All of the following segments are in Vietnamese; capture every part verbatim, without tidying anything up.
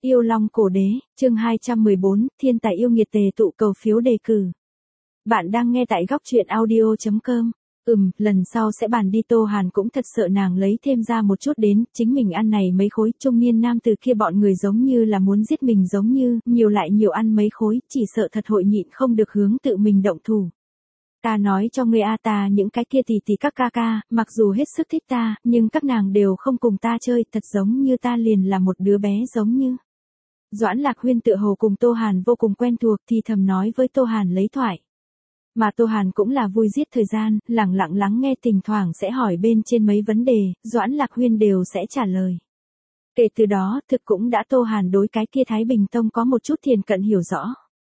Yêu Long Cổ Đế, chương hai trăm mười bốn, Thiên tài yêu nghiệt tề tụ cầu phiếu đề cử. Bạn đang nghe tại góc truyện audio chấm com. Ừm, lần sau sẽ bàn đi. Tô Hàn cũng thật sợ nàng lấy thêm ra một chút đến, chính mình ăn này mấy khối, trung niên nam từ kia bọn người giống như là muốn giết mình giống như, nhiều lại nhiều ăn mấy khối, chỉ sợ thật hội nhịn không được hướng tự mình động thủ. Ta nói cho ngươi a ta những cái kia tỷ tỷ các ca ca, mặc dù hết sức thích ta, nhưng các nàng đều không cùng ta chơi, thật giống như ta liền là một đứa bé giống như. Doãn Lạc Huyên tựa hồ cùng Tô Hàn vô cùng quen thuộc thì thầm nói với Tô Hàn lấy thoại. Mà Tô Hàn cũng là vui giết thời gian, lặng lặng lắng nghe, thỉnh thoảng sẽ hỏi bên trên mấy vấn đề, Doãn Lạc Huyên đều sẽ trả lời. Kể từ đó, thực cũng đã Tô Hàn đối cái kia Thái Bình Tông có một chút thiền cận hiểu rõ.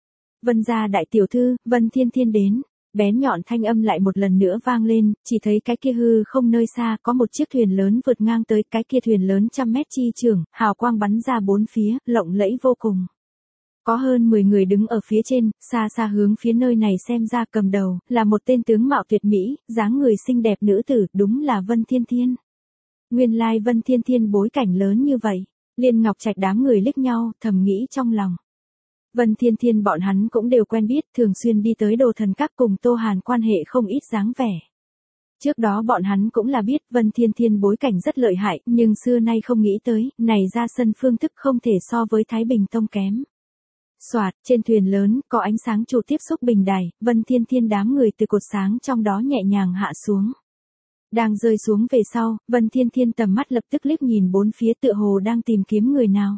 Vân gia đại tiểu thư, Vân Thiên Thiên đến. Bén nhọn thanh âm lại một lần nữa vang lên, chỉ thấy cái kia hư không nơi xa có một chiếc thuyền lớn vượt ngang tới, cái kia thuyền lớn trăm mét chi trường, hào quang bắn ra bốn phía, lộng lẫy vô cùng. Có hơn mười người đứng ở phía trên, xa xa hướng phía nơi này xem ra, cầm đầu, là một tên tướng mạo tuyệt mỹ, dáng người xinh đẹp nữ tử, đúng là Vân Thiên Thiên. Nguyên lai Vân Thiên Thiên bối cảnh lớn như vậy, Liên Ngọc Trạch đám người liếc nhau, thầm nghĩ trong lòng. Vân Thiên Thiên bọn hắn cũng đều quen biết, thường xuyên đi tới Đồ Thần Các cùng Tô Hàn quan hệ không ít dáng vẻ. Trước đó bọn hắn cũng là biết Vân Thiên Thiên bối cảnh rất lợi hại, nhưng xưa nay không nghĩ tới, này ra sân phương thức không thể so với Thái Bình Tông kém. Soạt, trên thuyền lớn, có ánh sáng trụ tiếp xúc bình đài, Vân Thiên Thiên đám người từ cột sáng trong đó nhẹ nhàng hạ xuống. Đang rơi xuống về sau, Vân Thiên Thiên tầm mắt lập tức liếc nhìn bốn phía tựa hồ đang tìm kiếm người nào.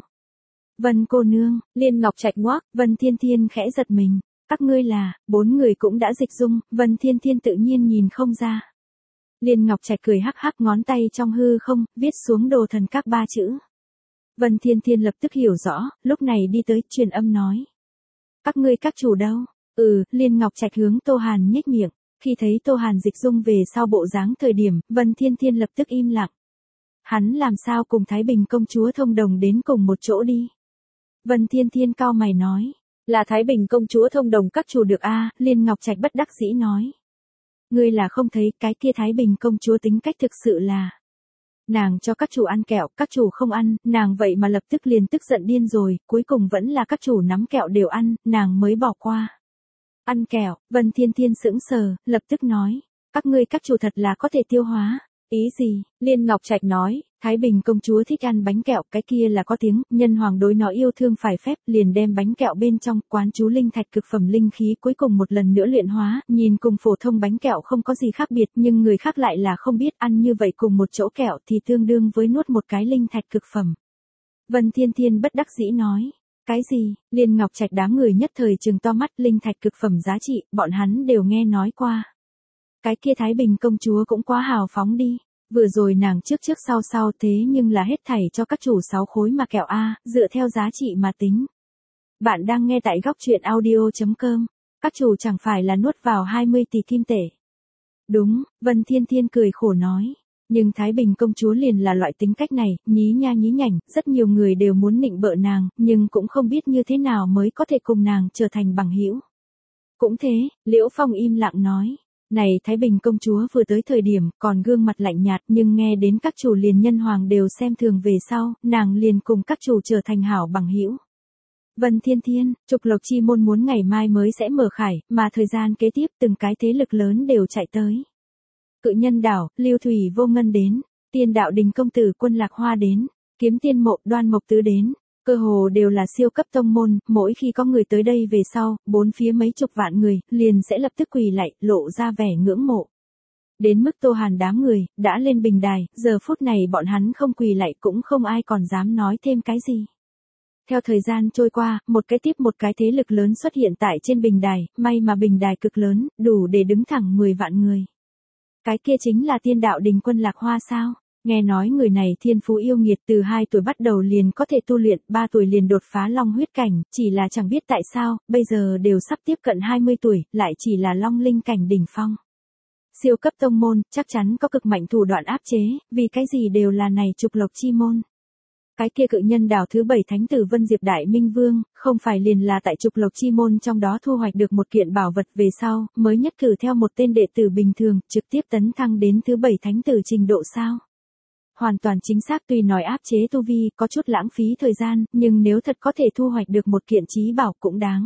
Vân cô nương, Liên Ngọc Trạch ngoác, Vân Thiên Thiên khẽ giật mình. Các ngươi là, bốn người cũng đã dịch dung, Vân Thiên Thiên tự nhiên nhìn không ra. Liên Ngọc Trạch cười hắc hắc, ngón tay trong hư không, viết xuống Đồ Thần Các ba chữ. Vân Thiên Thiên lập tức hiểu rõ, lúc này đi tới, truyền âm nói. Các ngươi các chủ đâu? Ừ, Liên Ngọc Trạch hướng Tô Hàn nhếch miệng. Khi thấy Tô Hàn dịch dung về sau bộ dáng thời điểm, Vân Thiên Thiên lập tức im lặng. Hắn làm sao cùng Thái Bình công chúa thông đồng đến cùng một chỗ đi? Vân Thiên Thiên cau mày nói, là Thái Bình công chúa thông đồng các chủ được a, à, Liên Ngọc Trạch bất đắc dĩ nói. Ngươi là không thấy cái kia Thái Bình công chúa tính cách thực sự là. Nàng cho các chủ ăn kẹo, các chủ không ăn, nàng vậy mà lập tức liền tức giận điên rồi, cuối cùng vẫn là các chủ nắm kẹo đều ăn, nàng mới bỏ qua. Ăn kẹo, Vân Thiên Thiên sững sờ, lập tức nói, các ngươi các chủ thật là có thể tiêu hóa. Ý gì? Liên Ngọc Trạch nói, Thái Bình công chúa thích ăn bánh kẹo, cái kia là có tiếng, nhân hoàng đối nó yêu thương phải phép, liền đem bánh kẹo bên trong quán chú linh thạch cực phẩm linh khí cuối cùng một lần nữa luyện hóa, nhìn cùng phổ thông bánh kẹo không có gì khác biệt, nhưng người khác lại là không biết, ăn như vậy cùng một chỗ kẹo thì tương đương với nuốt một cái linh thạch cực phẩm. Vân Thiên Thiên bất đắc dĩ nói, cái gì? Liên Ngọc Trạch đám người nhất thời trừng to mắt, linh thạch cực phẩm giá trị, bọn hắn đều nghe nói qua. Cái kia Thái Bình công chúa cũng quá hào phóng đi, vừa rồi nàng trước trước sau sau thế nhưng là hết thảy cho các chủ sáu khối mà kẹo a, dựa theo giá trị mà tính. Bạn đang nghe tại góc truyện audio chấm com, các chủ chẳng phải là nuốt vào hai mươi tỷ kim tệ. Đúng, Vân Thiên Thiên cười khổ nói, nhưng Thái Bình công chúa liền là loại tính cách này, nhí nha nhí nhảnh, rất nhiều người đều muốn nịnh bợ nàng, nhưng cũng không biết như thế nào mới có thể cùng nàng trở thành bằng hữu. Cũng thế, Liễu Phong im lặng nói. Này Thái Bình công chúa vừa tới thời điểm còn gương mặt lạnh nhạt, nhưng nghe đến các chủ liền nhân hoàng đều xem thường về sau, nàng liền cùng các chủ trở thành hảo bằng hữu. Vân Thiên Thiên, Trục Lộc chi môn muốn ngày mai mới sẽ mở khải, mà thời gian kế tiếp từng cái thế lực lớn đều chạy tới. Cự Nhân Đảo, Lưu Thủy Vô Ngân đến, Tiên Đạo Đình công tử Quân Lạc Hoa đến, Kiếm Tiên Mộ Đoan Mộc Tứ đến. Cơ hồ đều là siêu cấp tông môn, mỗi khi có người tới đây về sau, bốn phía mấy chục vạn người, liền sẽ lập tức quỳ lạy, lộ ra vẻ ngưỡng mộ. Đến mức Tô Hàn đám người, đã lên bình đài, giờ phút này bọn hắn không quỳ lạy cũng không ai còn dám nói thêm cái gì. Theo thời gian trôi qua, một cái tiếp một cái thế lực lớn xuất hiện tại trên bình đài, may mà bình đài cực lớn, đủ để đứng thẳng mười vạn người. Cái kia chính là Tiên Đạo Đình Quân Lạc Hoa sao? Nghe nói người này thiên phú yêu nghiệt, từ hai tuổi bắt đầu liền có thể tu luyện, ba tuổi liền đột phá long huyết cảnh, chỉ là chẳng biết tại sao, bây giờ đều sắp tiếp cận hai mươi tuổi, lại chỉ là long linh cảnh đỉnh phong. Siêu cấp tông môn, chắc chắn có cực mạnh thủ đoạn áp chế, vì cái gì đều là này Trục Lộc chi môn. Cái kia Cự Nhân Đảo thứ bảy thánh tử Vân Diệp Đại Minh Vương, không phải liền là tại Trục Lộc chi môn trong đó thu hoạch được một kiện bảo vật về sau, mới nhất cử theo một tên đệ tử bình thường, trực tiếp tấn thăng đến thứ bảy thánh tử trình độ sao? hoàn toàn chính xác, tuy nói áp chế tu vi có chút lãng phí thời gian, nhưng nếu thật có thể thu hoạch được một kiện chí bảo cũng đáng.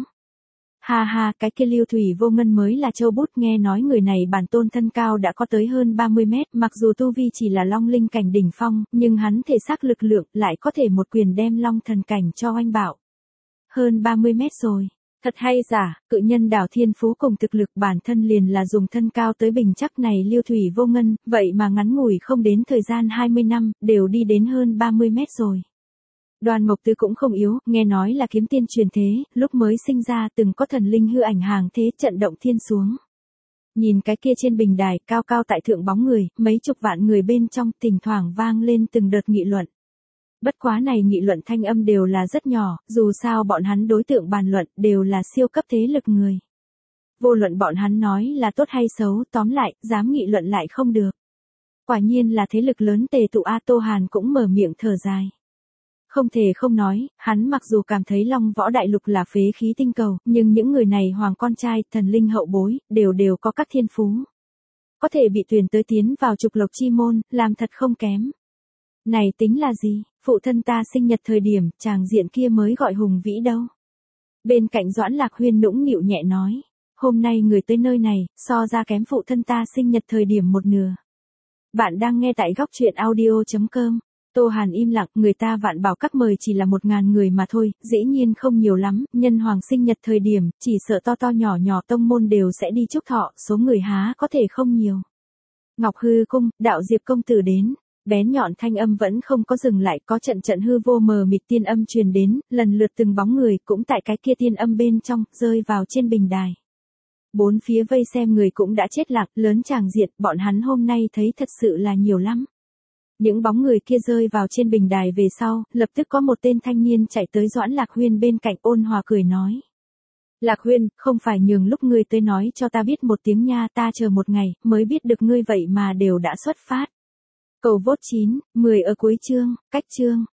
Ha ha, cái kia Lưu Thủy Vô Ngân mới là châu bút, nghe nói người này bản tôn thân cao đã có tới hơn ba mươi mét, mặc dù tu vi chỉ là long linh cảnh đỉnh phong, nhưng hắn thể xác lực lượng lại có thể một quyền đem long thần cảnh cho oanh bạo. Hơn ba mươi mét rồi. Thật hay giả, cự nhân đảo thiên phú cùng thực lực bản thân liền là dùng thân cao tới bình chắc này Lưu Thủy Vô Ngân, vậy mà ngắn ngủi không đến thời gian hai mươi năm, đều đi đến hơn ba mươi mét rồi. Đoàn Mộc Tư cũng không yếu, nghe nói là kiếm tiên truyền thế, lúc mới sinh ra từng có thần linh hư ảnh hàng thế trận động thiên xuống. Nhìn cái kia trên bình đài, cao cao tại thượng bóng người, mấy chục vạn người bên trong, thỉnh thoảng vang lên từng đợt nghị luận. Bất quá này nghị luận thanh âm đều là rất nhỏ, dù sao bọn hắn đối tượng bàn luận đều là siêu cấp thế lực người. Vô luận bọn hắn nói là tốt hay xấu, tóm lại, dám nghị luận lại không được. Quả nhiên là thế lực lớn tề tụ A. Tô Hàn cũng mở miệng thở dài. Không thể không nói, hắn mặc dù cảm thấy Long Võ Đại Lục là phế khí tinh cầu, nhưng những người này hoàng con trai, thần linh hậu bối, đều đều có các thiên phú. Có thể bị tuyển tới tiến vào trục lộc chi môn, làm thật không kém. Này tính là gì, phụ thân ta sinh nhật thời điểm, chàng diện kia mới gọi hùng vĩ đâu. Bên cạnh Doãn Lạc Huyên nũng nịu nhẹ nói, hôm nay người tới nơi này, so ra kém phụ thân ta sinh nhật thời điểm một nửa. Bạn đang nghe tại góc truyện audio chấm com. Tô Hàn im lặng, người ta vạn bảo các mời chỉ là một ngàn người mà thôi, dĩ nhiên không nhiều lắm, nhân hoàng sinh nhật thời điểm, chỉ sợ to to nhỏ nhỏ tông môn đều sẽ đi chúc thọ, số người há có thể không nhiều. Ngọc Hư Cung, đạo Diệp công tử đến, bén nhọn thanh âm vẫn không có dừng lại, có trận trận hư vô mờ mịt tiên âm truyền đến, lần lượt từng bóng người cũng tại cái kia tiên âm bên trong, rơi vào trên bình đài. Bốn phía vây xem người cũng đã chết lặng, lớn tràng diện, bọn hắn hôm nay thấy thật sự là nhiều lắm. Những bóng người kia rơi vào trên bình đài về sau, lập tức có một tên thanh niên chạy tới Doãn Lạc Huyên bên cạnh ôn hòa cười nói. Lạc Huyên, không phải nhường lúc ngươi tới nói cho ta biết một tiếng nha, ta chờ một ngày, mới biết được ngươi vậy mà đều đã xuất phát. Cầu vốt chín, mười ở cuối chương, cách chương.